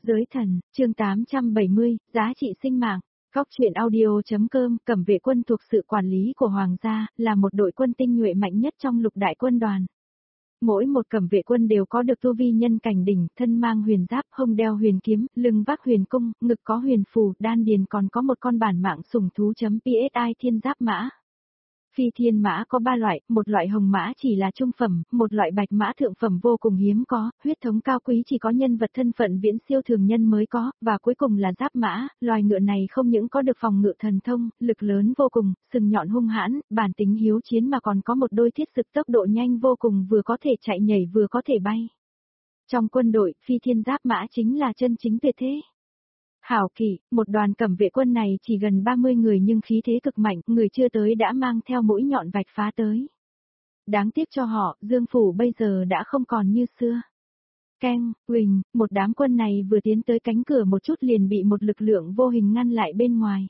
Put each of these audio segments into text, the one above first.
Giới thần, chương 870, giá trị sinh mạng. Góc truyện audio.com. Cẩm vệ quân thuộc sự quản lý của Hoàng gia, là một đội quân tinh nhuệ mạnh nhất trong lục đại quân đoàn. Mỗi một cẩm vệ quân đều có được tu vi nhân cảnh đỉnh, thân mang huyền giáp, hông đeo huyền kiếm, lưng vác huyền cung, ngực có huyền phù, đan điền còn có một con bản mạng sủng thú.psi thiên giáp mã. Phi thiên mã có 3 loại, một loại hồng mã chỉ là trung phẩm, một loại bạch mã thượng phẩm vô cùng hiếm có, huyết thống cao quý chỉ có nhân vật thân phận viễn siêu thường nhân mới có, và cuối cùng là giáp mã, loài ngựa này không những có được phòng ngự thần thông, lực lớn vô cùng, sừng nhọn hung hãn, bản tính hiếu chiến mà còn có một đôi thiết sực tốc độ nhanh vô cùng, vừa có thể chạy nhảy vừa có thể bay. Trong quân đội, phi thiên giáp mã chính là chân chính tuyệt thế. Hảo kỵ, một đoàn cẩm vệ quân này chỉ gần 30 người nhưng khí thế cực mạnh, người chưa tới đã mang theo mũi nhọn vạch phá tới. Đáng tiếc cho họ, Dương Phủ bây giờ đã không còn như xưa. Keng, Huỳnh, một đám quân này vừa tiến tới cánh cửa một chút liền bị một lực lượng vô hình ngăn lại bên ngoài.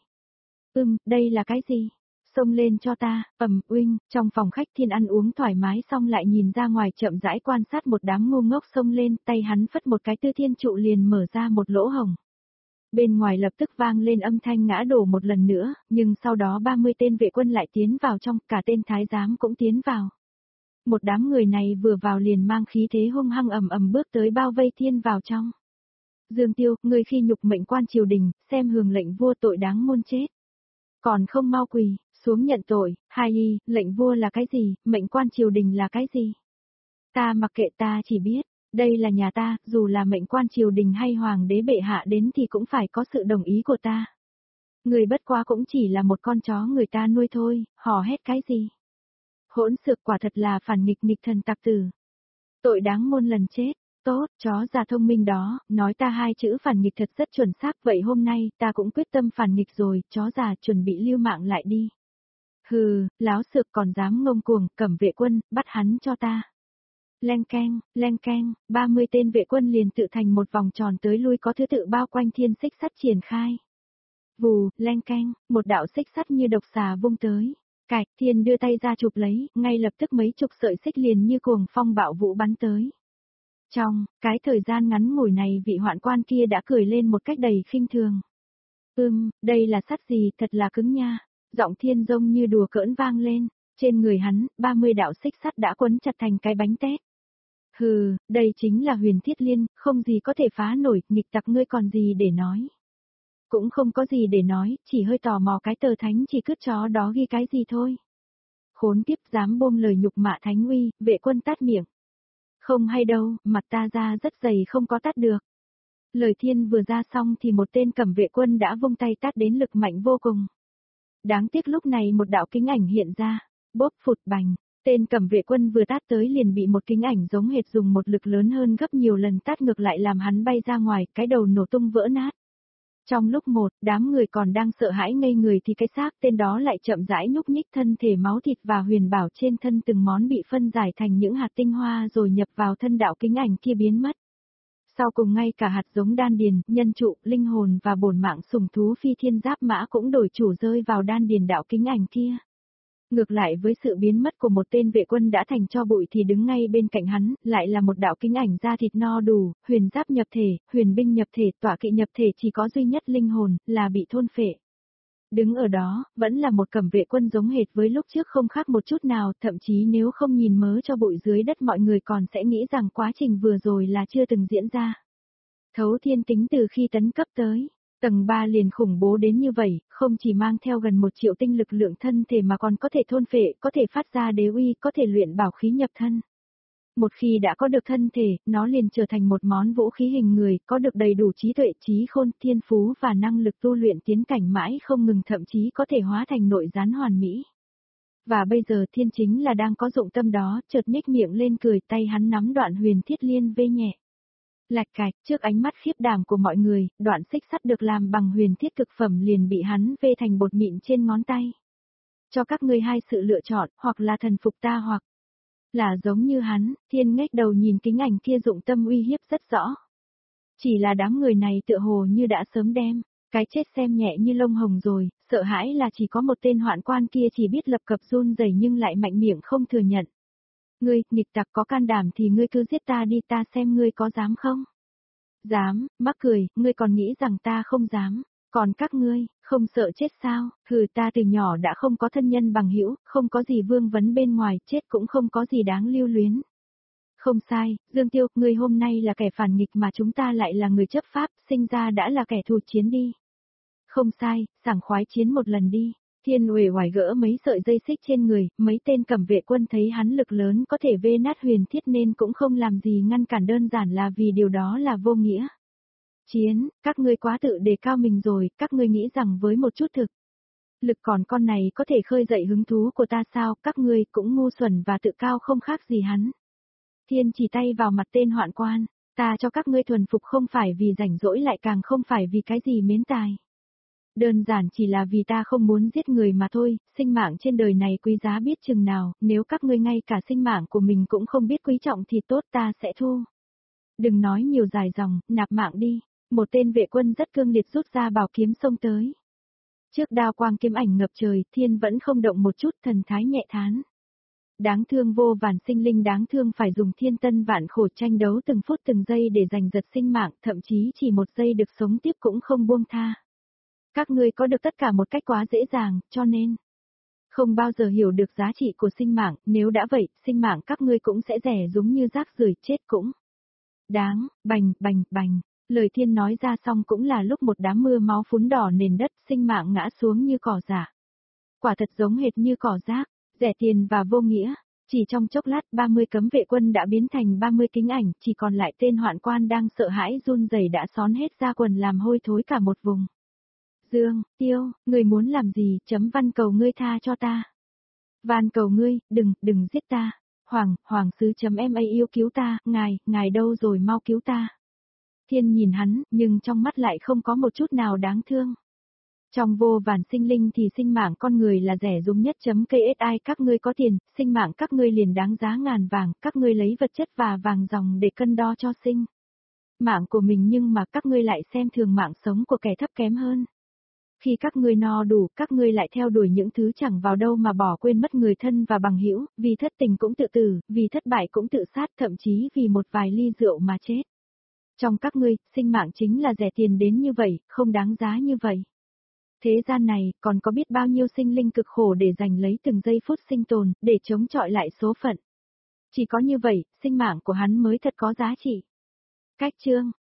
Đây là cái gì? Xông lên cho ta, Huỳnh, trong phòng khách Thiên ăn uống thoải mái xong lại nhìn ra ngoài chậm rãi quan sát một đám ngu ngốc xông lên, tay hắn phất một cái Tư Thiên trụ liền mở ra một lỗ hổng. Bên ngoài lập tức vang lên âm thanh ngã đổ một lần nữa, nhưng sau đó 30 tên vệ quân lại tiến vào trong, cả tên thái giám cũng tiến vào. Một đám người này vừa vào liền mang khí thế hung hăng ầm bước tới bao vây Thiên vào trong. Dương Tiêu, người khi nhục mệnh quan triều đình, xem hưởng lệnh vua tội đáng muôn chết. Còn không mau quỳ, xuống nhận tội, lệnh vua là cái gì, mệnh quan triều đình là cái gì? Ta mặc kệ, ta chỉ biết. Đây là nhà ta, dù là mệnh quan triều đình hay hoàng đế bệ hạ đến thì cũng phải có sự đồng ý của ta. Người bất quá cũng chỉ là một con chó người ta nuôi thôi, hò hét cái gì? Hỗn xược, quả thật là phản nghịch thần tặc tử. Tội đáng muôn lần chết, tốt, chó già thông minh đó, nói ta 2 chữ phản nghịch thật rất chuẩn xác, vậy hôm nay ta cũng quyết tâm phản nghịch rồi, chó già chuẩn bị lưu mạng lại đi. Hừ, láo xược còn dám ngông cuồng, cẩm vệ quân, bắt hắn cho ta. Leng keng, 30 tên vệ quân liền tự thành một vòng tròn tới lui có thứ tự bao quanh Thiên xích sắt triển khai. Vù, leng keng, một đạo xích sắt như độc xà vung tới. Cạch, Thiên đưa tay ra chụp lấy, ngay lập tức mấy chục sợi xích liền như cuồng phong bạo vũ bắn tới. Trong cái thời gian ngắn ngủi này vị hoạn quan kia đã cười lên một cách đầy khinh thường. Đây là sắt gì, thật là cứng nha. Giọng Thiên giống như đùa cỡn vang lên. Trên người hắn, 30 đạo xích sắt đã quấn chặt thành cái bánh tét. Hừ, đây chính là Huyền Thiết Liên, không gì có thể phá nổi, nghịch tặc ngươi còn gì để nói. Cũng không có gì để nói, chỉ hơi tò mò cái tờ thánh chỉ cướp chó đó ghi cái gì thôi. Khốn kiếp, dám buông lời nhục mạ thánh uy, vệ quân tát miệng. Không hay đâu, mặt ta ra rất dày không có tát được. Lời Thiên vừa ra xong thì một tên cẩm vệ quân đã vung tay tát đến lực mạnh vô cùng. Đáng tiếc lúc này một đạo kính ảnh hiện ra, bốp phụt bành. Tên cẩm vệ quân vừa tát tới liền bị một kính ảnh giống hệt dùng một lực lớn hơn gấp nhiều lần tát ngược lại làm hắn bay ra ngoài, cái đầu nổ tung vỡ nát. Trong lúc đám người còn đang sợ hãi ngây người thì cái xác tên đó lại chậm rãi nhúc nhích, thân thể máu thịt và huyền bảo trên thân từng món bị phân giải thành những hạt tinh hoa rồi nhập vào thân đạo kính ảnh kia biến mất. Sau cùng ngay cả hạt giống đan điền, nhân trụ, linh hồn và bổn mạng sủng thú phi thiên giáp mã cũng đổi chủ rơi vào đan điền đạo kính ảnh kia. Ngược lại với sự biến mất của một tên vệ quân đã thành tro bụi thì đứng ngay bên cạnh hắn, lại là một đạo kính ảnh da thịt no đủ, huyền giáp nhập thể, huyền binh nhập thể, tọa kỵ nhập thể, chỉ có duy nhất linh hồn, là bị thôn phệ. Đứng ở đó, vẫn là một cẩm vệ quân giống hệt với lúc trước không khác một chút nào, thậm chí nếu không nhìn mớ cho bụi dưới đất mọi người còn sẽ nghĩ rằng quá trình vừa rồi là chưa từng diễn ra. Thấu Thiên tính từ khi tấn cấp tới tầng 3 liền khủng bố đến như vậy, không chỉ mang theo gần 1 triệu tinh lực lượng thân thể mà còn có thể thôn phệ, có thể phát ra đế uy, có thể luyện bảo khí nhập thân. Một khi đã có được thân thể, nó liền trở thành một món vũ khí hình người, có được đầy đủ trí tuệ, trí khôn, thiên phú và năng lực tu luyện tiến cảnh mãi không ngừng, thậm chí có thể hóa thành nội gián hoàn mỹ. Và bây giờ Thiên chính là đang có dụng tâm đó, chợt nhếch miệng lên cười, tay hắn nắm đoạn Huyền Thiết Liên vê nhẹ. Lạch cạch, trước ánh mắt khiếp đảm của mọi người, đoạn xích sắt được làm bằng huyền thiết cực phẩm liền bị hắn vê thành bột mịn trên ngón tay. Cho các ngươi 2 sự lựa chọn, hoặc là thần phục ta hoặc là giống như hắn. Thiên ngếch đầu nhìn kính ảnh kia dụng tâm uy hiếp rất rõ. Chỉ là đám người này tựa hồ như đã sớm đem cái chết xem nhẹ như lông hồng rồi, sợ hãi là chỉ có một tên hoạn quan kia chỉ biết lập cập run rẩy nhưng lại mạnh miệng không thừa nhận. Ngươi, nghịch tặc, có can đảm thì ngươi cứ giết ta đi, ta xem ngươi có dám không? Dám, mắc cười, ngươi còn nghĩ rằng ta không dám. Còn các ngươi, không sợ chết sao? Hừ, ta từ nhỏ đã không có thân nhân bằng hữu, không có gì vương vấn bên ngoài, chết cũng không có gì đáng lưu luyến. Không sai, Dương Tiêu, ngươi hôm nay là kẻ phản nghịch mà chúng ta lại là người chấp pháp, sinh ra đã là kẻ thù chiến đi. Không sai, sảng khoái chiến một lần đi. Thiên uể oải gỡ mấy sợi dây xích trên người, mấy tên cầm vệ quân thấy hắn lực lớn có thể vê nát huyền thiết nên cũng không làm gì ngăn cản, đơn giản là vì điều đó là vô nghĩa. Chiến, các ngươi quá tự đề cao mình rồi, các ngươi nghĩ rằng với một chút thực lực còn con này có thể khơi dậy hứng thú của ta sao, các ngươi cũng ngu xuẩn và tự cao không khác gì hắn. Thiên chỉ tay vào mặt tên hoạn quan, ta cho các ngươi thuần phục không phải vì rảnh rỗi, lại càng không phải vì cái gì mến tài. Đơn giản chỉ là vì ta không muốn giết người mà thôi, sinh mạng trên đời này quý giá biết chừng nào, nếu các ngươi ngay cả sinh mạng của mình cũng không biết quý trọng thì tốt, ta sẽ thu. Đừng nói nhiều dài dòng, nạp mạng đi. Một tên vệ quân rất cương liệt rút ra bảo kiếm xông tới. Trước đao quang kiếm ảnh ngập trời, Thiên vẫn không động một chút, thần thái nhẹ thán. Đáng thương vô vàn sinh linh, đáng thương phải dùng thiên tân vạn khổ tranh đấu từng phút từng giây để giành giật sinh mạng, thậm chí chỉ một giây được sống tiếp cũng không buông tha. Các ngươi có được tất cả một cách quá dễ dàng, cho nên không bao giờ hiểu được giá trị của sinh mạng, nếu đã vậy, sinh mạng các ngươi cũng sẽ rẻ giống như rác rưởi, chết cũng đáng. Bành, bành, bành. Lời Thiên nói ra xong cũng là lúc một đám mưa máu phún đỏ nền đất, sinh mạng ngã xuống như cỏ rạ. Quả thật giống hệt như cỏ rác, rẻ tiền và vô nghĩa. Chỉ trong chốc lát 30 cấm vệ quân đã biến thành 30 kính ảnh, chỉ còn lại tên hoạn quan đang sợ hãi run rẩy đã xón hết ra quần làm hôi thối cả một vùng. Dương, Tiêu, ngươi muốn làm gì, chấm văn cầu ngươi tha cho ta. Van cầu ngươi, đừng giết ta. Hoàng sứ chấm em yêu cứu ta, ngài đâu rồi, mau cứu ta. Thiên nhìn hắn, nhưng trong mắt lại không có một chút nào đáng thương. Trong vô vàn sinh linh thì sinh mạng con người là rẻ rúng nhất. KSI, các ngươi có tiền, sinh mạng các ngươi liền đáng giá ngàn vàng, các ngươi lấy vật chất và vàng dòng để cân đo cho sinh mạng của mình, nhưng mà các ngươi lại xem thường mạng sống của kẻ thấp kém hơn. Khi các ngươi no đủ, các ngươi lại theo đuổi những thứ chẳng vào đâu mà bỏ quên mất người thân và bằng hữu, vì thất tình cũng tự tử, vì thất bại cũng tự sát, thậm chí vì một vài ly rượu mà chết. Trong các ngươi, sinh mạng chính là rẻ tiền đến như vậy, không đáng giá như vậy. Thế gian này, còn có biết bao nhiêu sinh linh cực khổ để giành lấy từng giây phút sinh tồn, để chống chọi lại số phận. Chỉ có như vậy, sinh mạng của hắn mới thật có giá trị. Cách chương